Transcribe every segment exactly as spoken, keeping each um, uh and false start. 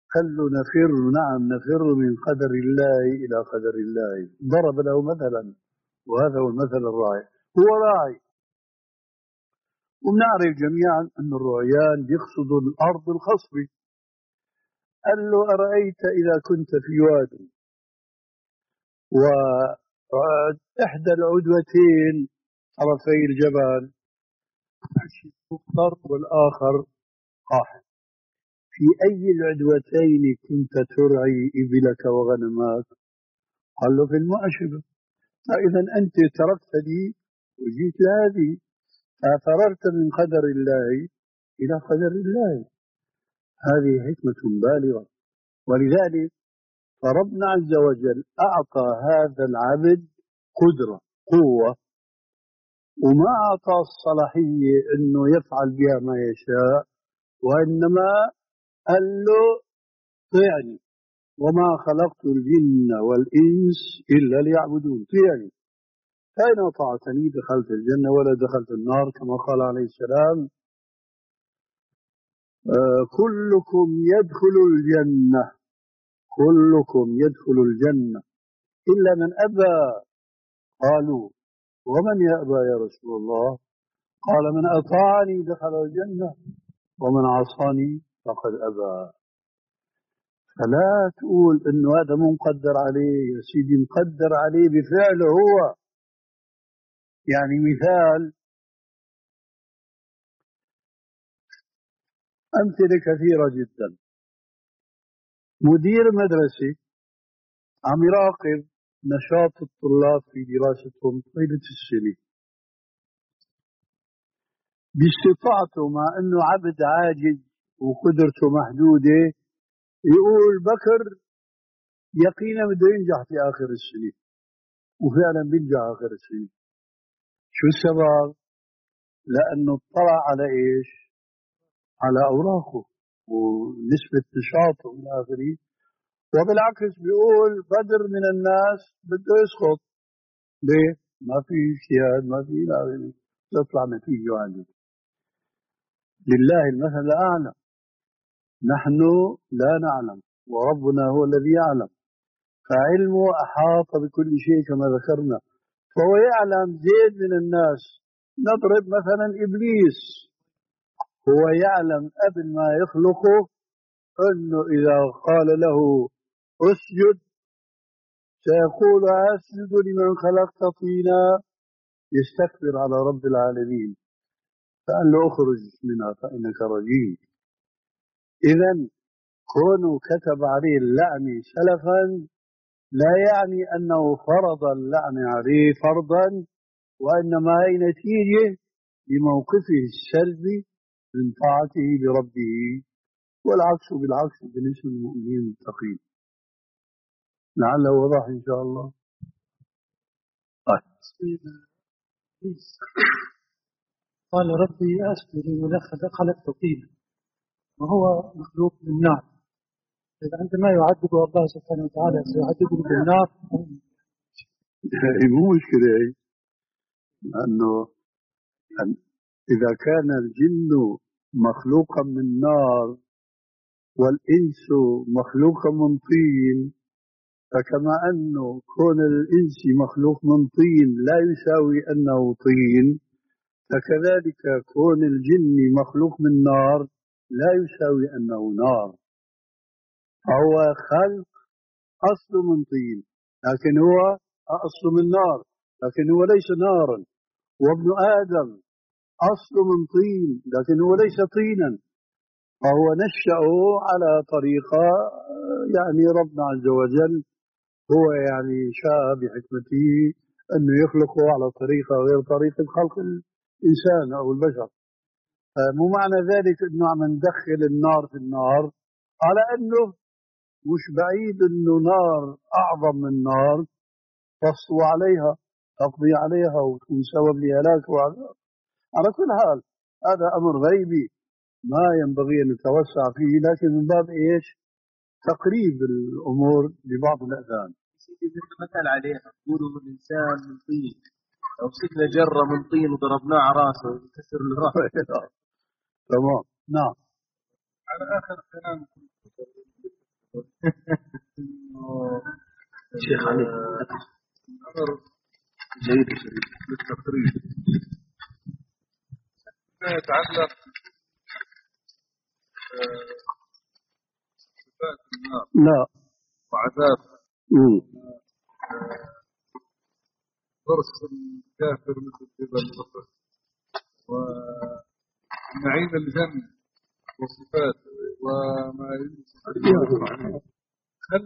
قال له نفر، نعم نفر من قدر الله إلى قدر الله. ضرب له مثلا، وهذا هو المثل الرائع. هو راعي، ونعرف جميعا أن الرعيان يقصدوا الأرض الخصبة. قال له أرأيت إذا كنت في واد وإحدى العدوتين طرفي الجبل مخضر والآخر قاحل، في أي العدوتين كنت ترعي إبلك وغنمك؟ قال له في المعشبة. فإذا أنت تركتني وجيت لهذه، ففررت من قدر الله إلى قدر الله. هذه حكمة بالغة. ولذلك فربنا عز وجل أعطى هذا العبد قدرة، قوة، وما أعطى الصلاحية أنه يفعل بها ما يشاء، وإنما قال له طيعني، وما خلقت الجن والإنس إلا ليعبدون، طيعني، فإن أطعتني دخلت الجنة ولا دخلت النار، كما قال عليه السلام آه كلكم يدخل الجنة، كلكم يدخل الجنة إلا من أبى. قالوا ومن يأبى يا رسول الله؟ قال من أطاعني دخل الجنة ومن عصاني فقد أبى. فلا تقول إنه هذا مو مقدر عليه، يا سيدي مقدر عليه بفعله هو. يعني مثال، أمثلة كثيرة جدا. مدير مدرسة عم يراقب نشاط الطلاب في دراستهم طيلة السنة، باستطاعته مع أنه عبد عاجز وقدرته محدودة يقول بكر يقينا بده ينجح في آخر السنة، وفعلا بينجح آخر السنة. شو السبب؟ لأنه اطلع على إيش؟ على أوراقه ونسبة نشاطه إلى آخره. وبالعكس بيقول بدر من الناس بده يسقط. ليه؟ ما في اجتهاد، ما في إلى آخره، تطلع نتيجة عالية. لله المثل الأعلى. نحن لا نعلم وربنا هو الذي يعلم، فعلمه أحاط بكل شيء كما ذكرنا. فهو يعلم زيد من الناس. نضرب مثلا إبليس، هو يعلم قبل ما يخلقه أنه إذا قال له اسجد سيقول أسجد لمن خلقت طينا، يستكبر على رب العالمين، فقال له اخرج منها فإنك رجيم. إذا كونه كتب عليه اللعن سلفا لا يعني أنه فرض اللعن عليه فرضا، وإنما هي نتيجة لموقفه السلبي من طاعته لربه، والعكس بالعكس بالنسبة للمؤمنين المتقين. لعله وضح إن شاء الله. طيب. قال ربي أسجد ولقد خلقت طينا وهو مخلوق من نار. إذا عندما يعذب الله سبحانه وتعالى سيعذبه بالنار. مو مشكلة، لأنه إذا كان الجن مخلوقا من نار والإنس مخلوقا من طين، فكما أنه كون الإنس مخلوق من طين لا يساوي أنه طين، فكذلك كون الجن مخلوق من نار لا يساوي أنه نار. فهو خلق أصل من طين، لكن هو أصل من نار، لكن هو ليس نارا. وابن آدم أصل من طين، لكن هو ليس طينا. فهو نشأه على طريقة، يعني ربنا عز وجل هو يعني شاء بحكمته أنه يخلقه على طريقة غير طريقة خلق الإنسان أو البشر. مو معنى ذلك أنه عم ندخل النار في النار، على أنه مش بعيد أنه نار أعظم من نار تسطو عليها، تقضي عليها وتكون سبب لهلاك وعذاب. على كل حال هذا أمر غيبي ما ينبغي أن نتوسع فيه، لكن من باب إيش؟ تقريب الأمور لبعض الأذهان. مثل عليها يقولوا الإنسان من طين، لو مسكنا جرة من طين وضربناه على راسه يكسر له راسه. تمام. نعم. على آخر كلامكم شيخ علي أمر جيد للتقريب ما يتعلق صفات النار لا وعذابها ضرس الكافر مثل جبل الغفر ونعيم الجنة وصفاته وما ينسى هل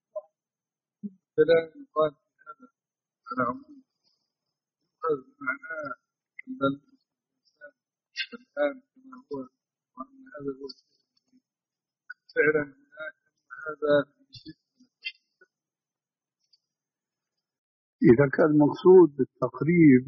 كلام يقال في هذا على عموم يؤخذ معناه أن الإنسان الآن كما هو وأن هذا هو فعلا هناك هذا في شيء. إذا كان المقصود بالتقريب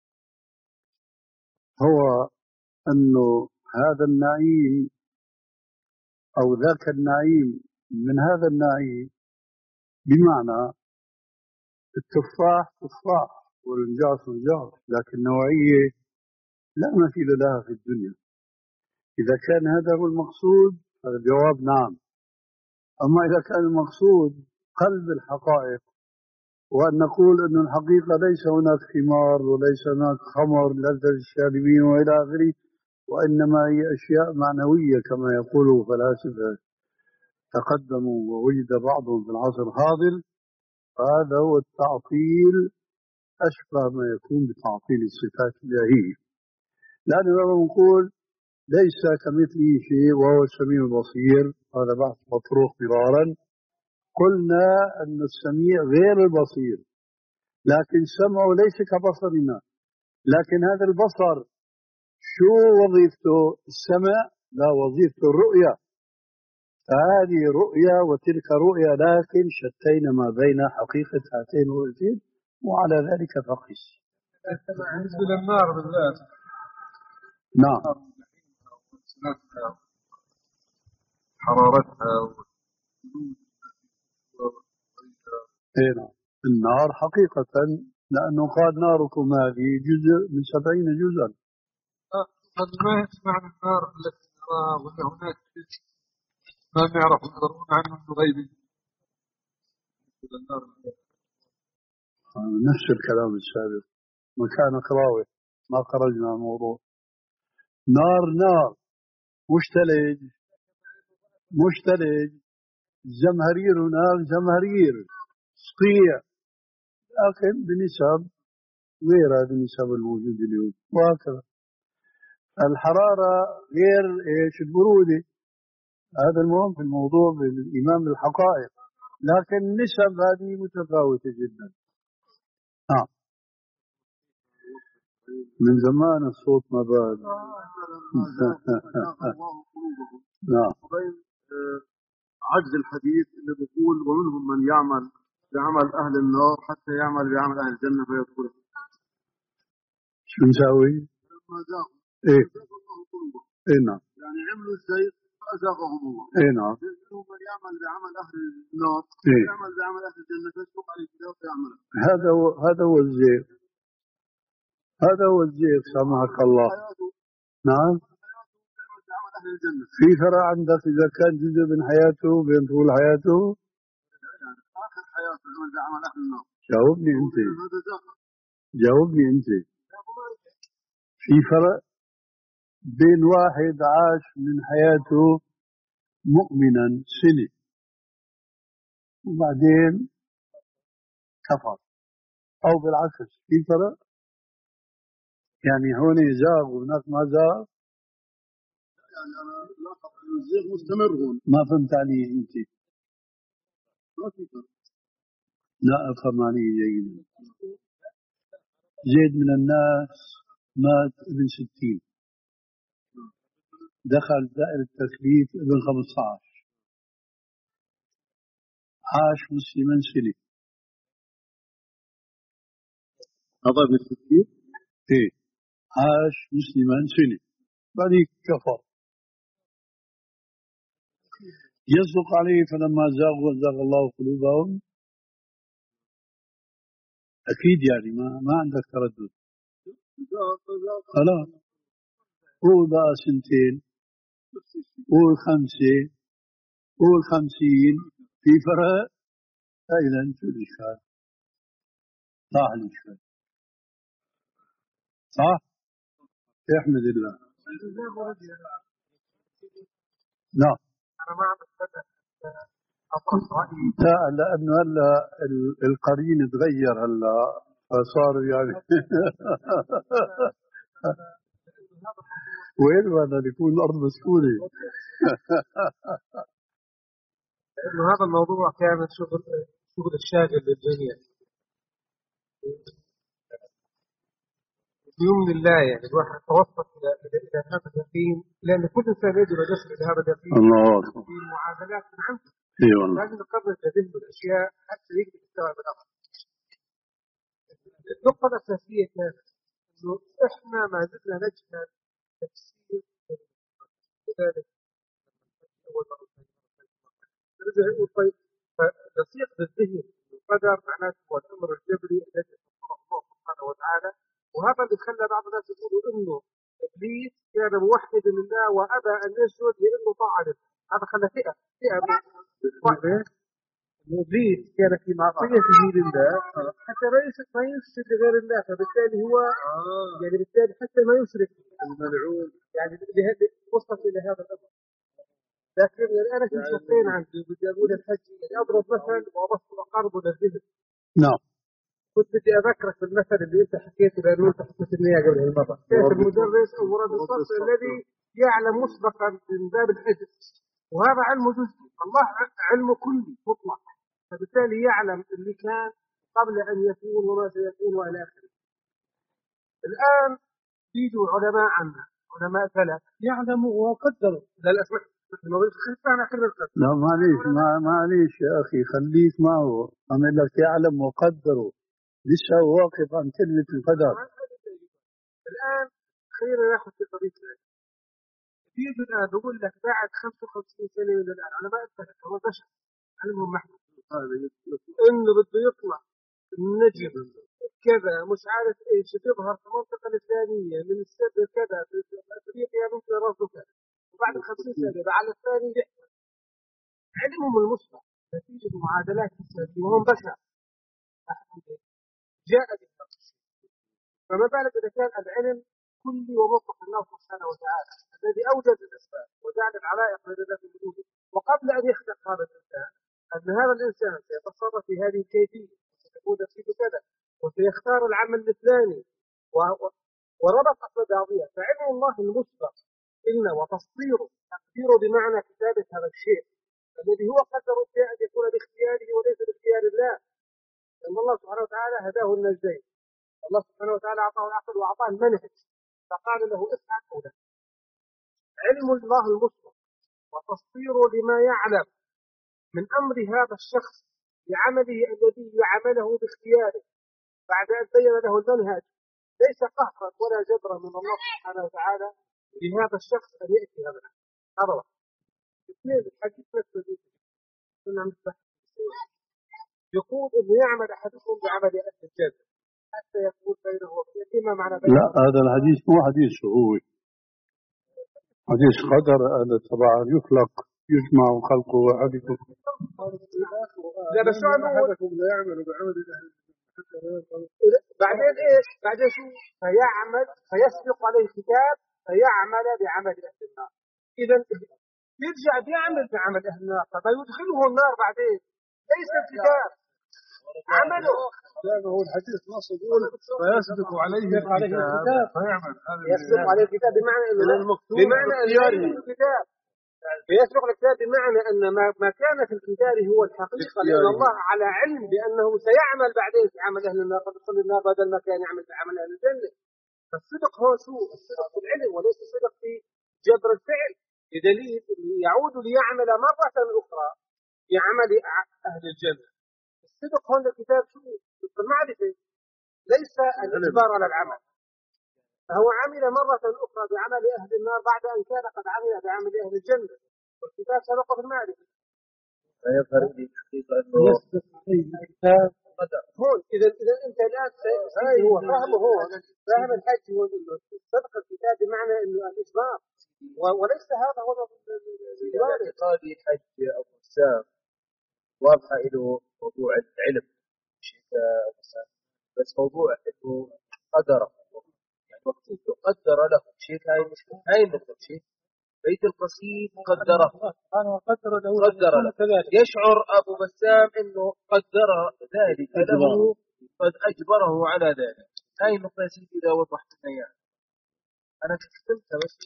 هو أنه هذا النعيم أو ذاك النعيم من هذا النعيم، بمعنى التفاح تفاح والنجاس نجاس، لكن نوعية لا مثيل لها في الدنيا. إذا كان هذا هو المقصود فالجواب نعم. أما إذا كان المقصود قلب الحقائق وأن نقول أن الحقيقة ليس هناك ثمار وليس هناك خمر لذة الشاربين وإلى آخره، وإنما هي أشياء معنوية كما يقول فلاسفة تقدموا ووجد بعضهم في العصر الحاضر، فهذا هو التعطيل أشبه ما يكون بتعطيل الصفات الإلهية. لأنه لما نقول ليس كمثله شيء وهو السميع البصير، هذا بحث مطروح مرارا، قلنا أن السميع غير البصير، لكن سمعه ليس كبصرنا، لكن هذا البصر شو وظيفته؟ السمع لا، وظيفته الرؤية، فهذه رؤية وتلك رؤية، لكن شتينا ما بين حقيقة هاتين الرؤيتين، وعلى ذلك فقس. بالنسبة للنار بالذات نعم حرارتها اي نعم النار حقيقة، لأنه قال ناركم هذه جزء من سبعين جزءا. قد ما معنى النار التي نراها ولا هناك ما نعرف يقدرون عنه من غيب النار نفس الكلام السابق، مكان قراوة ما خرجنا الموضوع. نار نار مش ثلج مش ثلج، زمهرير هناك زمهرير صقيع، لكن بنسب غير هذه النسب الموجودة اليوم، وهكذا. الحرارة غير ايش البرودة، هذا المهم في الموضوع بالإيمان بالحقائق، لكن النسب هذه متفاوتة جدا. آه. من زمان الصوت ما باد. نعم. عجز الحديث اللي بيقول ومنهم من يعمل بعمل أهل النار حتى يعمل بعمل أهل الجنة فيدخل. شو نسوي؟ لما زاغوا إيه زاغ الله قلوبهم. إيه نعم. يعني عملوا الزيغ فأزاغهم الله. إيه نعم. منهم من يعمل بعمل أهل النار إيه. يعمل بعمل أهل الجنة فيسبق عليه كده ويعمل. هذا هو هذا هو الزيغ، هذا هو الزيغ سامحك الله. نعم. في فرق عندك إذا كان جزء من حياته بين طول حياته آخر حياته عمل بعمل أهل النار. جاوبني أنت جاوبني أنت في فرق بين واحد عاش من حياته مؤمنا سنة وبعدين كفر، أو بالعكس في فرق؟ يعني هون زاغ وهناك ما زاغ؟ يعني أنا لا أقصد الزيغ مستمر هون. ما فهمت علي أنت؟ ما في فرق. لا أفهم عليه جيدا. زيد من الناس مات ابن ستين، دخل دائرة التثبيت ابن خمسة عشر، عاش مسلما سنة. هذا ابن ستين؟ إيه عاش مسلما سنة بعدين كفر. يصدق عليه فلما زاغوا وزاغ الله قلوبهم؟ أكيد يعني ما ما عندك تردد. خلاص قول بقى سنتين، قول خمسة، قول خمسين، في فرق. إذا أنتم الإشكال صح، الإشكال صح. يحمد الله. نعم. لا، لأنه هلا القرين تغير هلا فصاروا يعني وين هذا يكون الأرض مسكونة. إنه هذا الموضوع كان شغل شغل الشاغل للجميع بيوم الله. يعني الواحد توصل إلى إلى هذا اليقين، لأن كل إنسان يجب أن يصل إلى هذا اليقين. الله في معادلات من عنده. اي والله. لازم نقرر ذهنه الأشياء حتى يقدر يستوعب الأمر. النقطة الأساسية كانت إنه إحنا ما زلنا نجهل تفسير لذلك أول مرة نرجع نقول طيب فنصيغ بالذهن القدر معناته هو الأمر الجبري الذي خلقه الله سبحانه وتعالى. وهذا اللي خلى بعض الناس يقولوا إنه إبليس كان موحدا لله وأبى أن يسجد لأنه طاعة له. هذا خلى فئة فئة من إبليس كان في معصيته لله حتى ما يشرك ما يسجد لغير الله، فبالتالي هو يعني بالتالي حتى ما يشرك الملعون يعني وصلت إلى هذا الأمر. لكن الآن في شقين عندي بدي أقول الحج يعني أضرب مثل وأبسط أقرب للذهن. نعم. كنت بدي أذكرك بالمثل اللي أنت حكيته لأنه أنت حكيت لي إياه قبل المرة. كيف المدرس أو مراد الصف الذي يعلم مسبقا من باب الحفظ، وهذا علم جزئي. الله علمه كلي مطلق، فبالتالي يعلم اللي كان قبل أن يكون وما سيكون وإلى آخره. الآن يجوا علماء عنا علماء فلك يعلموا وقدروا. لا لا اسمح لا معليش ما معليش يا أخي خليك معه. أعمل لك يعلم وقدره لسه واقف عن كلمة القدر. الآن خلينا ناخذ في قضية العلم. يجي الآن بقول لك بعد خمسة وخمسين سنة من الآن علماء الفلك هو بشر علمهم محدود إنه بده يطلع النجم كذا مش عارف إيش تظهر في المنطقة الفلانية من السد كذا في أفريقيا ممكن راسه كذا، وبعد خمسين سنة على الثاني يحصل. علمهم المسبق نتيجة معادلات حسابية وهم بشر جاء بالنص. فما بالك إذا كان العلم كلي ومطلق الله سبحانه وتعالى الذي أوجد الأسباب وجعل العلائق بين ذات الوجود، وقبل أن يخلق هذا الإنسان أن هذا الإنسان سيتصرف في هذه الكيفية وستكون نفسه كذا وسيختار العمل الفلاني وربط أصداقية. فعلم الله المسبق إلنا وتصديره تقديره بمعنى كتابة هذا الشيء الذي هو قدر الشيء أن يكون باختياره وليس باختيار الله، لأن الله سبحانه وتعالى هداه النجدين. الله سبحانه وتعالى أعطاه العقل وأعطاه المنهج فقال له افعل أو لا. علم الله المسبق وتصديره لما يعلم من أمر هذا الشخص لعمله الذي يعمله باختياره بعد أن بين له المنهج ليس قهرا ولا جبرا من الله سبحانه وتعالى لهذا الشخص أن يأتي هذا العمل. هذا واحد. اثنين الحديث نفسه كنا نتبحث يقول إنه يعمل أحدكم بعمل أهل الجنة حتى يكون بينه وبين إما معنى بينه. لا هذا الحديث مو حديث هو حديث قدر. هذا طبعا يخلق يجمع خلقه أحدكم. لا بس شو أحدكم لا يعمل بعمل أهل بعدين إيش بعدين شو فيعمل فيسبق عليه كتاب فيعمل بعمل أهل النار. إذا يرجع بيعمل بعمل أهل النار فيدخله النار بعدين ليس الكتاب عمله. هو الحديث نص يقول فيسبق عليه الكتاب فيعمل. يسبق عليه الكتاب بمعنى أنه بمعنى أنه الكتاب يسبق الكتاب بمعنى أن ما ما كان في الكتاب هو الحقيقة، لأن الله على علم بأنه سيعمل بعدين في عمل أهل النار قد يصل النار بدل ما كان يعمل في عمل أهل الجنة. فالصدق هو شو؟ الصدق في العلم وليس الصدق في جبر الفعل، بدليل يعود ليعمل مرة أخرى في عمل أهل الجنة. الصدق هون الكتاب شو؟ في المعرفة ليس الإجبار على العمل. فهو عمل مرة أخرى بعمل أهل النار بعد أن كان قد عمل بعمل أهل الجنة، والكتاب سبق في المعرفة. فيظهر لي حقيقة أنه يسبق عليه الكتاب هون. إذا إذا أنت الآن هاي هو فهمه هو فهم الحج هو إنه سبق الكتاب بمعنى إنه الإجبار وليس هذا هو اعتقادي حج أو حساب واضحة له موضوع العلم شيء مثلا، بس موضوع إنه قدره يعني مكتوب قدر له شيء، هاي مش هاي النقطة شيء. بيت القصيد قدره أنا قدر له قدر له يشعر أبو بسام إنه قدر ذلك له، قد أجبره على ذلك. هاي النقطة يا سيدي إذا وضحت لنا إياها أنا كتبتها بس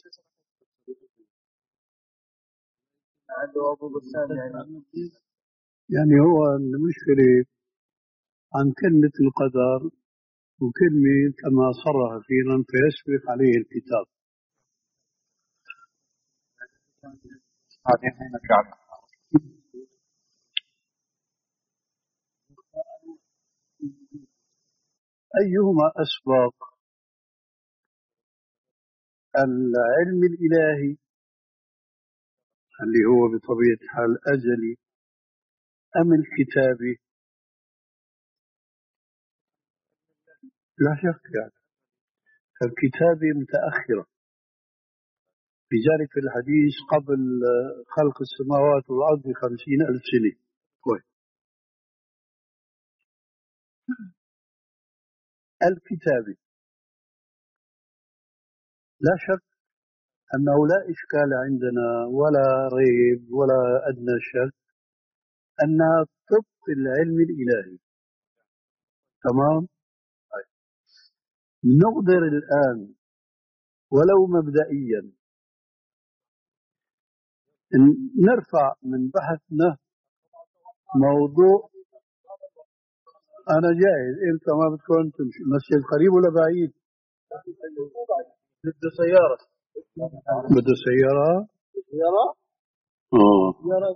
عنده أبو بسام يعني. يعني هو المشكلة عن كلمة القدر وكلمة كما صرح فينا فيسبق عليه الكتاب. أيهما أسبق، العلم الإلهي اللي هو بطبيعة الحال أزلي أم الكتابي؟ لا شك يعني الكتابة متأخرة، لذلك في الحديث قبل خلق السماوات والأرض بخمسين ألف سنة. كويس. الكتابة لا شك أنه لا إشكال عندنا ولا ريب ولا أدنى شك أنها طبق العلم الإلهي. تمام. نقدر الآن ولو مبدئيا نرفع من بحثنا موضوع. أنا جاهز، إمتى ما بتكون تمشي؟ مسجد قريب ولا بعيد؟ بده سيارة. بده سيارة؟ سيارة؟ آه سيارة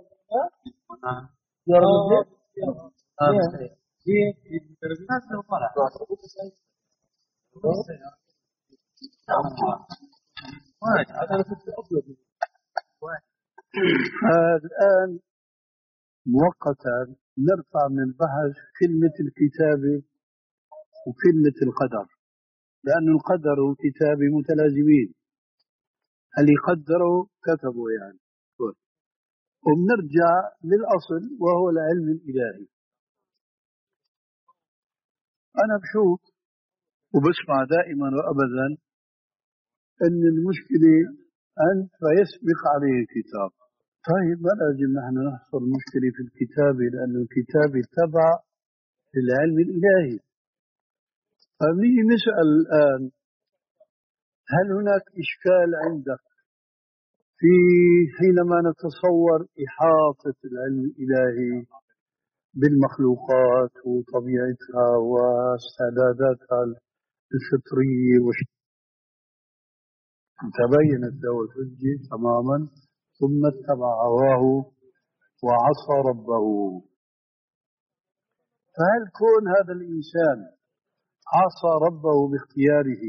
الآن مؤقتا نرفع من بحث كلمة الكتابة وكلمة القدر، لأن القدر والكتابة متلازمين، اللي قدروا كتبوا يعني. وبنرجع للأصل وهو العلم الإلهي. أنا بشوف وبسمع دائما وأبدا أن المشكلة أنت فيسبق عليه الكتاب. طيب ما لازم نحن نحصل مشكلة في الكتابة، لأن الكتابة تبع العلم الإلهي. فنيجي نسأل الآن، هل هناك إشكال عندك في حينما نتصور إحاطة العلم الإلهي بالمخلوقات وطبيعتها واستعداداتها الفطرية وش... تبينت له الحجة تماما ثم اتبع هواه وعصى ربه. فهل كون هذا الإنسان عصى ربه باختياره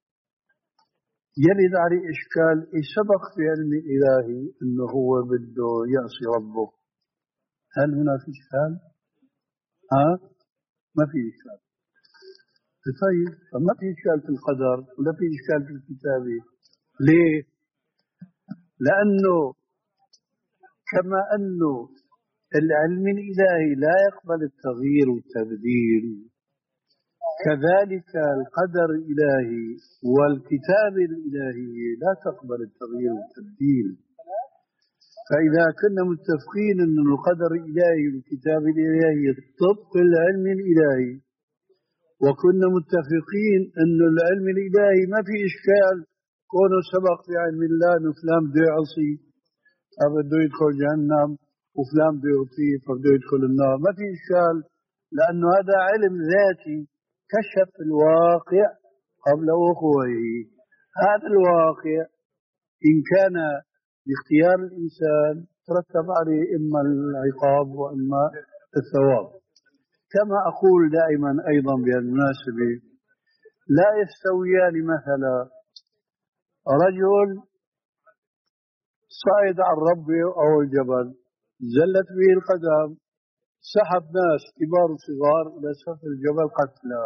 يرد عليه إشكال؟ سبق في علم الإلهي أنه هو بده يعصي ربه، هل هنا في إشكال؟ ها؟ ما في إشكال. طيب فما في إشكال في القدر ولا في إشكال في الكتابة. ليه؟ لأنه كما أنه العلم الإلهي لا يقبل التغيير والتبديل، كذلك القدر الإلهي والكتاب الإلهي لا تقبل التغيير والتبديل. فإذا كنا متفقين أن القدر الإلهي والكتاب الإلهي طبق العلم الإلهي، وكنا متفقين أن العلم الإلهي ما في إشكال كونه سبق في علم الله أنه فلان بده يعصي فبده يدخل جهنم وفلان بده يطيع فبده يدخل النار، ما في إشكال، لأنه هذا علم ذاتي كشف الواقع قبل وقوعه. هذا الواقع إن كان باختيار الإنسان ترتب عليه إما العقاب وإما الثواب. كما أقول دائما أيضا بالمناسبة، لا يستويان مثلا رجل صعد عن ربه أو الجبل زلت به القدم سحب ناس كبار وصغار إلى سفل الجبل قتلى،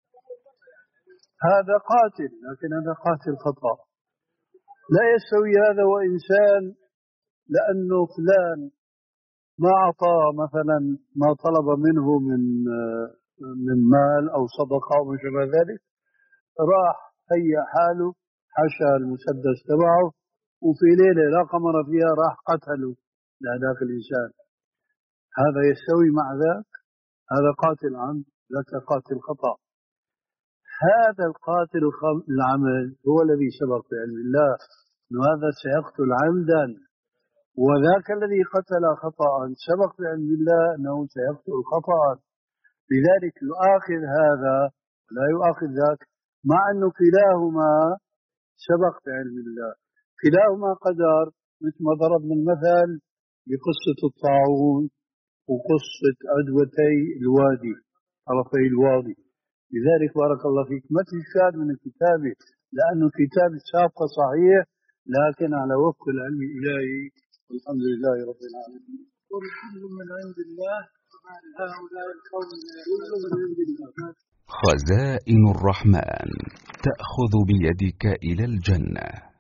هذا قاتل، لكن هذا قاتل خطأ. لا يستوي هذا وإنسان لأنه فلان ما أعطى مثلا ما طلب منه من من مال أو صدقة أو ما شابه ذلك، راح هيأ حاله حشى المسدس تبعه وفي ليلة لا قمر فيها راح قتله لهذاك الإنسان. هذا يستوي مع ذاك؟ هذا قاتل عمد، ذاك قاتل خطأ. هذا القاتل العمد هو الذي سبق بعلم الله أن هذا سيقتل عمدا، وذاك الذي قتل خطأ سبق بعلم الله أنه سيقتل خطأ. لذلك يؤاخذ هذا ولا يؤاخذ ذاك، مع أنه كلاهما سبق بعلم الله، كلاهما قدر. مثل ما ضربنا المثل بقصة الطاعون وقصة عدوتي الوادي، طرفي الوادي. لذلك بارك الله فيك ما تشاد من الكتاب، لأنه كتاب سابقة صحيح لكن على وفق العلم الإلهي، والحمد لله رب العالمين. وكل من عند الله وما لهؤلاء القوم من عند الله. خزائن الرحمن تأخذ بيدك إلى الجنة.